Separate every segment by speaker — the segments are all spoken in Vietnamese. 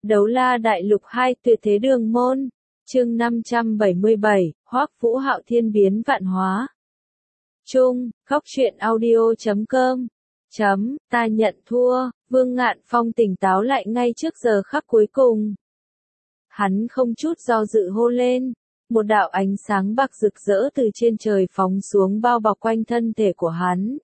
Speaker 1: Đấu La Đại Lục 2 Tuyệt Thế Đường Môn, chương 577, Hoắc Vũ Hạo thiên biến vạn hóa. Chung, Góc Truyện Audio.com. Ta nhận thua, Vương Ngạn Phong tỉnh táo lại ngay trước giờ khắc cuối cùng. Hắn không chút do dự hô lên, một đạo ánh sáng bạc rực rỡ từ trên trời phóng xuống bao bọc quanh thân thể của hắn.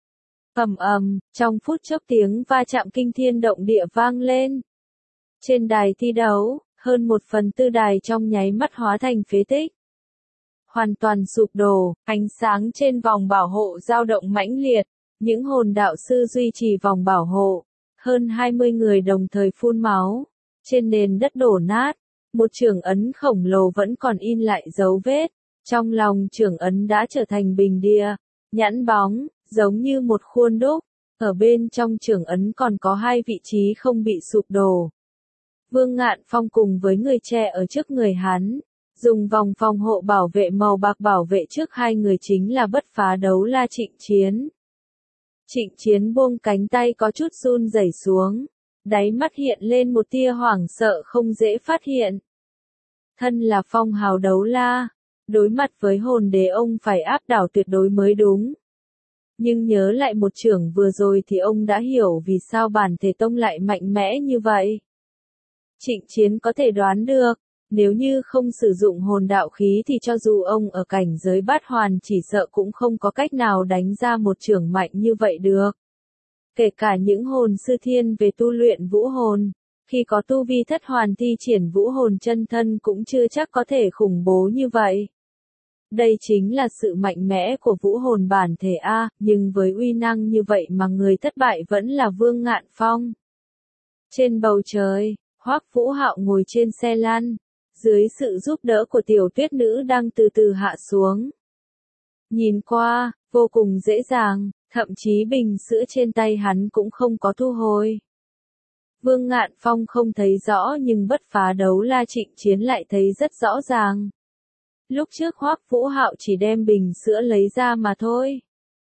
Speaker 1: Ầm ầm, trong phút chốc tiếng va chạm kinh thiên động địa vang lên. Trên đài thi đấu, hơn 1/4 đài trong nháy mắt hóa thành phế tích. Hoàn toàn sụp đổ, ánh sáng trên vòng bảo hộ dao động mãnh liệt, những hồn đạo sư duy trì vòng bảo hộ, hơn 20 người đồng thời phun máu, trên nền đất đổ nát, một chưởng ấn khổng lồ vẫn còn in lại dấu vết, trong lòng chưởng ấn đã trở thành bình địa, nhẵn bóng, giống như một khuôn đúc, ở bên trong chưởng ấn còn có 2 vị trí không bị sụp đổ. Vương Ngạn Phong cùng với người che ở trước người hắn, dùng vòng phòng hộ bảo vệ màu bạc bảo vệ trước hai người chính là bất phá đấu la Trịnh Chiến. Trịnh Chiến buông cánh tay có chút run rẩy xuống, đáy mắt hiện lên một tia hoảng sợ không dễ phát hiện. Thân là phong hào đấu la, đối mặt với hồn đế ông phải áp đảo tuyệt đối mới đúng. Nhưng nhớ lại một chưởng vừa rồi thì ông đã hiểu vì sao bản thể tông lại mạnh mẽ như vậy. Trịnh Chiến có thể đoán được, nếu như không sử dụng hồn đạo khí thì cho dù ông ở cảnh giới bát hoàn chỉ sợ cũng không có cách nào đánh ra một chưởng mạnh như vậy được. Kể cả những hồn sư thiên về tu luyện vũ hồn, khi có tu vi thất hoàn thi triển vũ hồn chân thân cũng chưa chắc có thể khủng bố như vậy. Đây chính là sự mạnh mẽ của vũ hồn bản thể A, nhưng với uy năng như vậy mà người thất bại vẫn là Vương Ngạn Phong. Trên bầu trời, Hoắc Vũ Hạo ngồi trên xe lăn, dưới sự giúp đỡ của tiểu tuyết nữ đang từ từ hạ xuống. Nhìn qua, vô cùng dễ dàng, thậm chí bình sữa trên tay hắn cũng không có thu hồi. Vương Ngạn Phong không thấy rõ nhưng bất phá đấu la Trịnh Chiến lại thấy rất rõ ràng. Lúc trước Hoắc Vũ Hạo chỉ đem bình sữa lấy ra mà thôi.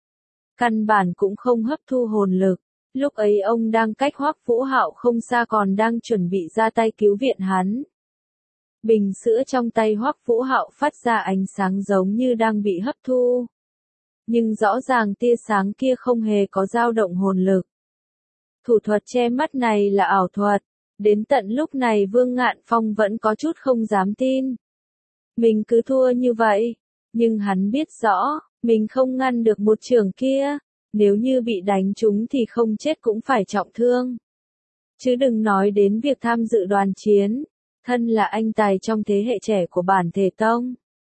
Speaker 1: Căn bản cũng không hấp thu hồn lực. Lúc ấy ông đang cách Hoắc Vũ Hạo không xa còn đang chuẩn bị ra tay cứu viện hắn. Bình sữa trong tay Hoắc Vũ Hạo phát ra ánh sáng giống như đang bị hấp thu. Nhưng rõ ràng tia sáng kia không hề có dao động hồn lực. Thủ thuật che mắt này là ảo thuật. Đến tận lúc này Vương Ngạn Phong vẫn có chút không dám tin. Mình cứ thua như vậy. Nhưng hắn biết rõ, mình không ngăn được một chưởng kia. Nếu như bị đánh trúng thì không chết cũng phải trọng thương. Chứ đừng nói đến việc tham dự đoàn chiến. Thân là anh tài trong thế hệ trẻ của bản thể tông.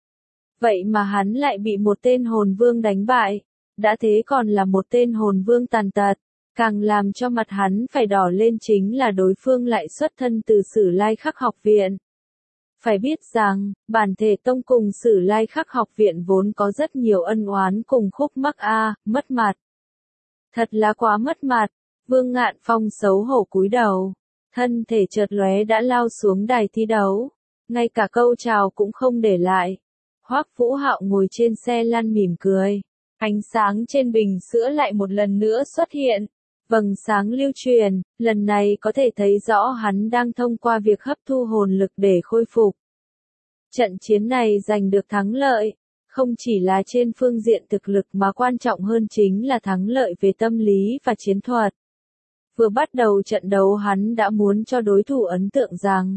Speaker 1: Vậy mà hắn lại bị một tên hồn vương đánh bại. Đã thế còn là một tên hồn vương tàn tật. Càng làm cho mặt hắn phải đỏ lên chính là đối phương lại xuất thân từ Sử Lai Khắc học viện. Phải biết rằng, bản thể tông cùng Sử Lai Khắc học viện vốn có rất nhiều ân oán cùng khúc mắc mất mặt. Thật là quá mất mặt, Vương Ngạn Phong xấu hổ cúi đầu, thân thể chợt lóe đã lao xuống đài thi đấu, ngay cả câu chào cũng không để lại. Hoắc Vũ Hạo ngồi trên xe lăn mỉm cười, ánh sáng trên bình sữa lại một lần nữa xuất hiện, vầng sáng lưu truyền, lần này có thể thấy rõ hắn đang thông qua việc hấp thu hồn lực để khôi phục. Trận chiến này giành được thắng lợi. Không chỉ là trên phương diện thực lực mà quan trọng hơn chính là thắng lợi về tâm lý và chiến thuật. Vừa bắt đầu trận đấu hắn đã muốn cho đối thủ ấn tượng rằng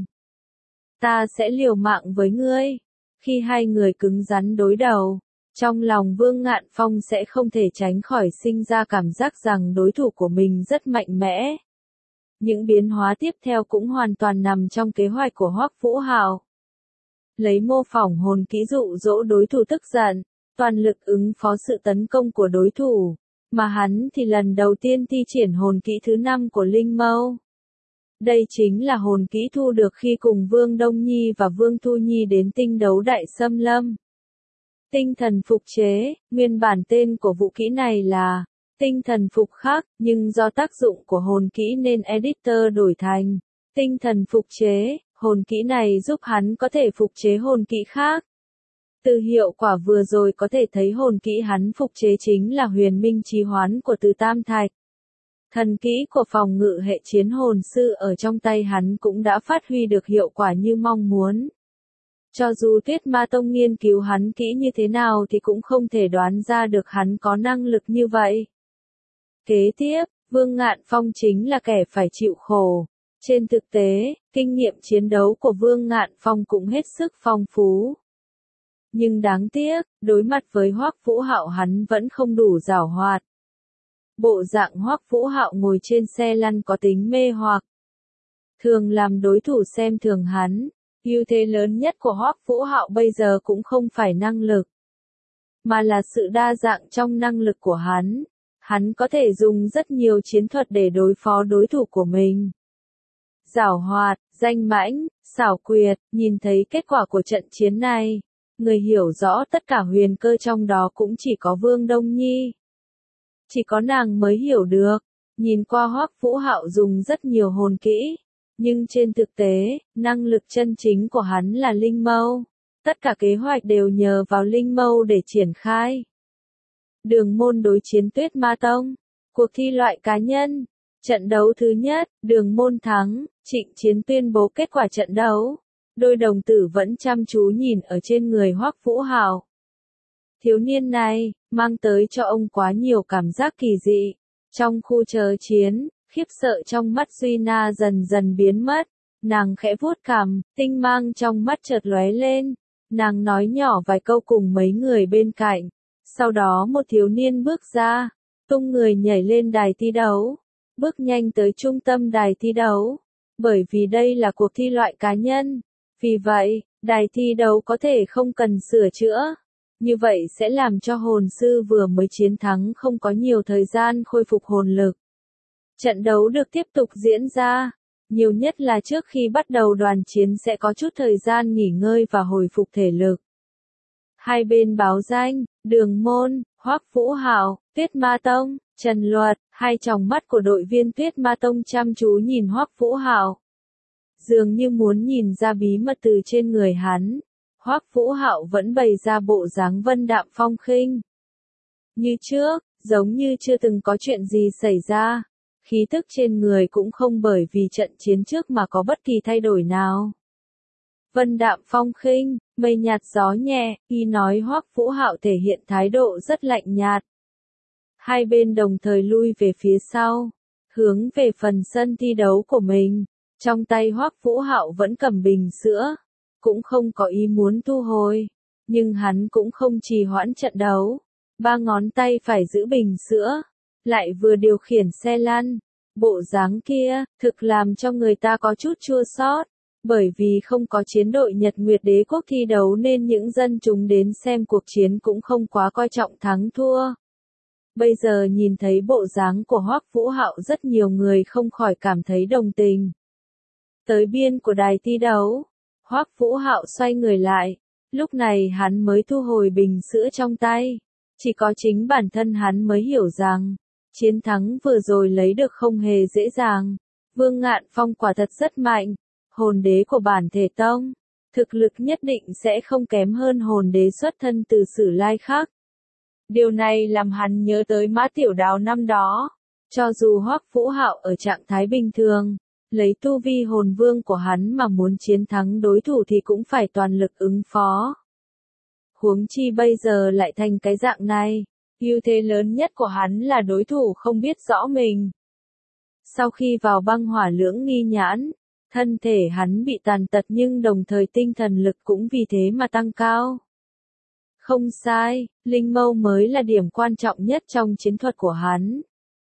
Speaker 1: ta sẽ liều mạng với ngươi. Khi hai người cứng rắn đối đầu, trong lòng Vương Ngạn Phong sẽ không thể tránh khỏi sinh ra cảm giác rằng đối thủ của mình rất mạnh mẽ. Những biến hóa tiếp theo cũng hoàn toàn nằm trong kế hoạch của Hoắc Vũ Hạo. Lấy mô phỏng hồn kỹ dụ dỗ đối thủ tức giận, toàn lực ứng phó sự tấn công của đối thủ, mà hắn thì lần đầu tiên thi triển hồn kỹ thứ 5 của Linh Mâu. Đây chính là hồn kỹ thu được khi cùng Vương Đông Nhi và Vương Thu Nhi đến tinh đấu đại xâm lâm. Tinh thần phục chế, nguyên bản tên của vũ kỹ này là tinh thần phục khắc, nhưng do tác dụng của hồn kỹ nên editor đổi thành tinh thần phục chế. Hồn kỹ này giúp hắn có thể phục chế hồn kỹ khác. Từ hiệu quả vừa rồi có thể thấy hồn kỹ hắn phục chế chính là huyền minh trì hoán của Từ Tam Thạch. Thần kỹ của phòng ngự hệ chiến hồn sư ở trong tay hắn cũng đã phát huy được hiệu quả như mong muốn. Cho dù Tuyết Ma Tông nghiên cứu hắn kỹ như thế nào thì cũng không thể đoán ra được hắn có năng lực như vậy. Kế tiếp, Vương Ngạn Phong chính là kẻ phải chịu khổ. Trên thực tế, kinh nghiệm chiến đấu của Vương Ngạn Phong cũng hết sức phong phú. Nhưng đáng tiếc, đối mặt với Hoắc Vũ Hạo hắn vẫn không đủ giảo hoạt. Bộ dạng Hoắc Vũ Hạo ngồi trên xe lăn có tính mê hoặc, thường làm đối thủ xem thường hắn. Ưu thế lớn nhất của Hoắc Vũ Hạo bây giờ cũng không phải năng lực, mà là sự đa dạng trong năng lực của hắn. Hắn có thể dùng rất nhiều chiến thuật để đối phó đối thủ của mình. Giảo hoạt, danh mãnh, xảo quyệt, nhìn thấy kết quả của trận chiến này, người hiểu rõ tất cả huyền cơ trong đó cũng chỉ có Vương Đông Nhi. Chỉ có nàng mới hiểu được, nhìn qua Hoắc Vũ Hạo dùng rất nhiều hồn kỹ, nhưng trên thực tế, năng lực chân chính của hắn là linh mâu. Tất cả kế hoạch đều nhờ vào linh mâu để triển khai. Đường Môn đối chiến Tuyết Ma Tông, cuộc thi loại cá nhân. Trận đấu thứ nhất, Đường Môn thắng, Trịnh Chiến tuyên bố kết quả trận đấu. Đôi đồng tử vẫn chăm chú nhìn ở trên người Hoắc Vũ Hạo. Thiếu niên này, mang tới cho ông quá nhiều cảm giác kỳ dị. Trong khu chờ chiến, khiếp sợ trong mắt Duy Na dần dần biến mất. Nàng khẽ vuốt cằm, tinh mang trong mắt chợt lóe lên. Nàng nói nhỏ vài câu cùng mấy người bên cạnh. Sau đó một thiếu niên bước ra, tung người nhảy lên đài thi đấu. Bước nhanh tới trung tâm đài thi đấu. Bởi vì đây là cuộc thi loại cá nhân. Vì vậy, đài thi đấu có thể không cần sửa chữa. Như vậy sẽ làm cho hồn sư vừa mới chiến thắng không có nhiều thời gian khôi phục hồn lực. Trận đấu được tiếp tục diễn ra. Nhiều nhất là trước khi bắt đầu đoàn chiến sẽ có chút thời gian nghỉ ngơi và hồi phục thể lực. Hai bên báo danh, Đường Môn, Hoắc Vũ Hạo, Tuyết Ma Tông, Trần Luật, hai tròng mắt của đội viên Tuyết Ma Tông chăm chú nhìn Hoắc Vũ Hạo. Dường như muốn nhìn ra bí mật từ trên người hắn. Hoắc Vũ Hạo vẫn bày ra bộ dáng vân đạm phong khinh. Như trước, giống như chưa từng có chuyện gì xảy ra. Khí tức trên người cũng không bởi vì trận chiến trước mà có bất kỳ thay đổi nào. Vân đạm phong khinh, mây nhạt gió nhẹ, y nói Hoắc Vũ Hạo thể hiện thái độ rất lạnh nhạt. Hai bên đồng thời lui về phía sau, hướng về phần sân thi đấu của mình. Trong tay Hoắc Vũ Hạo vẫn cầm bình sữa, cũng không có ý muốn thu hồi, nhưng hắn cũng không trì hoãn trận đấu. Ba ngón tay phải giữ bình sữa, lại vừa điều khiển xe lăn. Bộ dáng kia, thực làm cho người ta có chút chua xót. Bởi vì không có chiến đội Nhật Nguyệt Đế Quốc thi đấu nên những dân chúng đến xem cuộc chiến cũng không quá coi trọng thắng thua. Bây giờ nhìn thấy bộ dáng của Hoắc Vũ Hạo rất nhiều người không khỏi cảm thấy đồng tình. Tới biên của đài thi đấu, Hoắc Vũ Hạo xoay người lại, lúc này hắn mới thu hồi bình sữa trong tay. Chỉ có chính bản thân hắn mới hiểu rằng, chiến thắng vừa rồi lấy được không hề dễ dàng. Vương Ngạn Phong quả thật rất mạnh, hồn đế của bản thể tông, thực lực nhất định sẽ không kém hơn hồn đế xuất thân từ Sử Lai khác. Điều này làm hắn nhớ tới Mã Tiểu Đào năm đó. Cho dù Hoắc Vũ Hạo ở trạng thái bình thường, lấy tu vi hồn vương của hắn mà muốn chiến thắng đối thủ thì cũng phải toàn lực ứng phó. Huống chi bây giờ lại thành cái dạng này, ưu thế lớn nhất của hắn là đối thủ không biết rõ mình. Sau khi vào băng hỏa lưỡng nghi nhãn, thân thể hắn bị tàn tật nhưng đồng thời tinh thần lực cũng vì thế mà tăng cao. Không sai, linh mâu mới là điểm quan trọng nhất trong chiến thuật của hắn.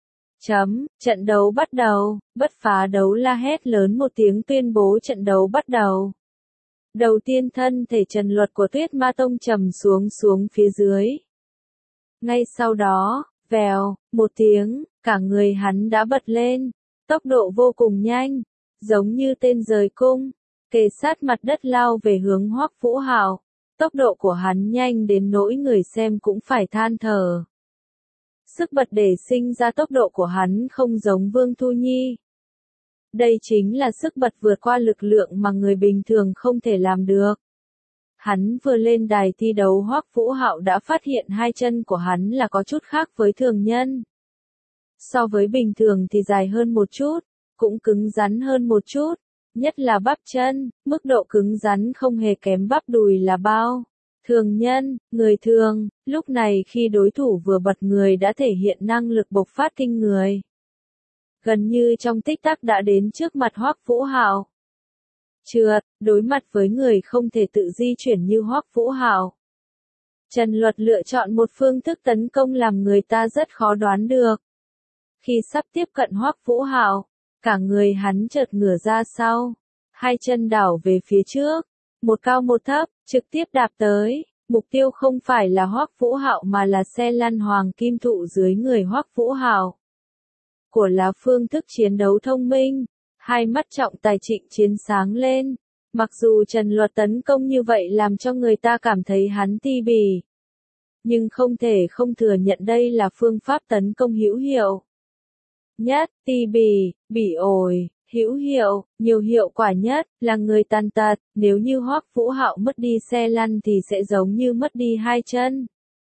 Speaker 1: Trận đấu bắt đầu, Bất Phá Đấu La hét lớn một tiếng tuyên bố trận đấu bắt đầu. Đầu tiên thân thể Trần Luật của Tuyết Ma Tông trầm xuống phía dưới. Ngay sau đó, vèo, một tiếng, cả người hắn đã bật lên, tốc độ vô cùng nhanh, giống như tên rời cung, kề sát mặt đất lao về hướng Hoắc Vũ Hạo. Tốc độ của hắn nhanh đến nỗi người xem cũng phải than thở. Sức bật để sinh ra tốc độ của hắn không giống Vương Thu Nhi. Đây chính là sức bật vượt qua lực lượng mà người bình thường không thể làm được. Hắn vừa lên đài thi đấu Hoắc Vũ Hạo đã phát hiện hai chân của hắn là có chút khác với thường nhân. So với bình thường thì dài hơn một chút, cũng cứng rắn hơn một chút, nhất là bắp chân, mức độ cứng rắn không hề kém bắp đùi là bao. Thường nhân, người thường, lúc này khi đối thủ vừa bật người đã thể hiện năng lực bộc phát kinh người. Gần như trong tích tắc đã đến trước mặt Hoắc Vũ Hạo. Trượt, đối mặt với người không thể tự di chuyển như Hoắc Vũ Hạo. Trần Luật lựa chọn một phương thức tấn công làm người ta rất khó đoán được. Khi sắp tiếp cận Hoắc Vũ Hạo, cả người hắn chợt ngửa ra sau, hai chân đảo về phía trước, một cao một thấp, trực tiếp đạp tới. Mục tiêu không phải là Hoắc Vũ Hạo mà là xe lăn hoàng kim thụ dưới người Hoắc Vũ Hạo. Của là phương thức chiến đấu thông minh, hai mắt trọng tài Trịnh Chiến sáng lên. Mặc dù Trần Luật tấn công như vậy làm cho người ta cảm thấy hắn ti bỉ, nhưng không thể không thừa nhận đây là phương pháp tấn công hữu hiệu nhất. Ti bỉ, bỉ ổi, hữu hiệu, nhiều hiệu quả nhất là người tàn tật. Nếu như Hoắc Vũ Hạo mất đi xe lăn thì sẽ giống như mất đi hai chân.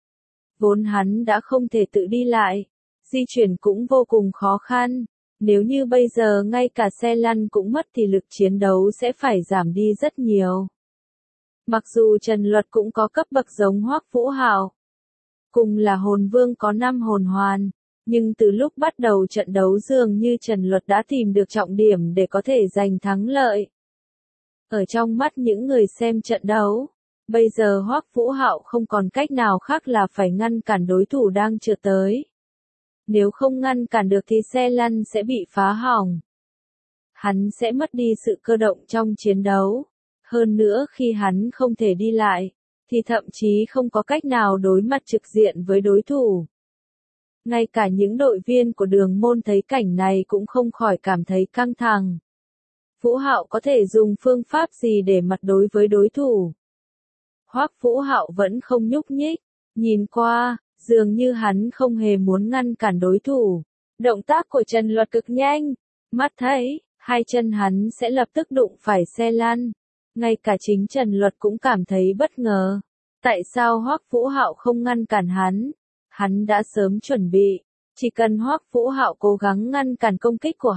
Speaker 1: Vốn hắn đã không thể tự đi lại, di chuyển cũng vô cùng khó khăn. Nếu như bây giờ ngay cả xe lăn cũng mất thì lực chiến đấu sẽ phải giảm đi rất nhiều. Mặc dù Trần Luật cũng có cấp bậc giống Hoắc Vũ Hạo, cùng là hồn vương có 5 hồn hoàn, nhưng từ lúc bắt đầu trận đấu dường như Trần Luật đã tìm được trọng điểm để có thể giành thắng lợi. Ở trong mắt những người xem trận đấu, bây giờ Hoắc Vũ Hạo không còn cách nào khác là phải ngăn cản đối thủ đang trượt tới. Nếu không ngăn cản được thì xe lăn sẽ bị phá hỏng. Hắn sẽ mất đi sự cơ động trong chiến đấu. Hơn nữa khi hắn không thể đi lại, thì thậm chí không có cách nào đối mặt trực diện với đối thủ. Ngay cả những đội viên của Đường Môn thấy cảnh này cũng không khỏi cảm thấy căng thẳng. Vũ Hạo có thể dùng phương pháp gì để mặt đối với đối thủ? Hoắc Vũ Hạo vẫn không nhúc nhích, nhìn qua, dường như hắn không hề muốn ngăn cản đối thủ. Động tác của Trần Luật cực nhanh, mắt thấy, hai chân hắn sẽ lập tức đụng phải xe lăn. Ngay cả chính Trần Luật cũng cảm thấy bất ngờ. Tại sao Hoắc Vũ Hạo không ngăn cản hắn? Hắn đã sớm chuẩn bị, chỉ cần Hoắc Vũ Hạo cố gắng ngăn cản công kích của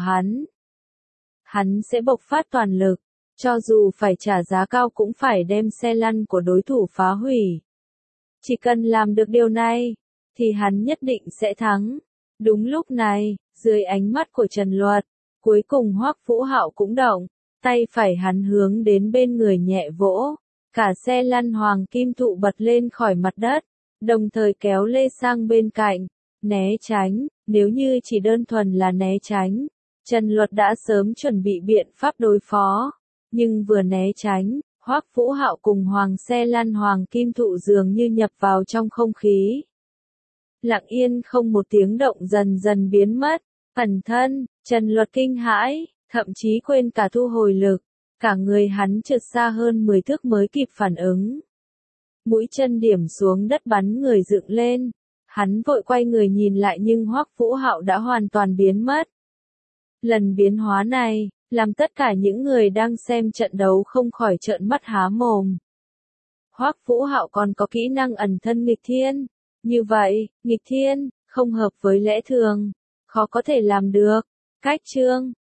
Speaker 1: hắn sẽ bộc phát toàn lực, cho dù phải trả giá cao cũng phải đem xe lăn của đối thủ phá hủy. Chỉ cần làm được điều này, thì hắn nhất định sẽ thắng. Đúng lúc này, dưới ánh mắt của Trần Luật, cuối cùng Hoắc Vũ Hạo cũng động, tay phải hắn hướng đến bên người nhẹ vỗ, cả xe lăn hoàng kim thụ bật lên khỏi mặt đất, đồng thời kéo lê sang bên cạnh, né tránh. Nếu như chỉ đơn thuần là né tránh, Trần Luật đã sớm chuẩn bị biện pháp đối phó, nhưng vừa né tránh, Hoắc Vũ Hạo cùng hoàng xe lăn hoàng kim thụ dường như nhập vào trong không khí. Lặng yên không một tiếng động dần dần biến mất, ẩn thân, Trần Luật kinh hãi, thậm chí quên cả thu hồi lực, cả người hắn trượt xa hơn 10 thước mới kịp phản ứng. Mũi chân điểm xuống đất bắn người dựng lên, hắn vội quay người nhìn lại nhưng Hoắc Vũ Hạo đã hoàn toàn biến mất. Lần biến hóa này, làm tất cả những người đang xem trận đấu không khỏi trợn mắt há mồm. Hoắc Vũ Hạo còn có kỹ năng ẩn thân nghịch thiên. Như vậy, nghịch thiên, không hợp với lẽ thường, khó có thể làm được. Cách chương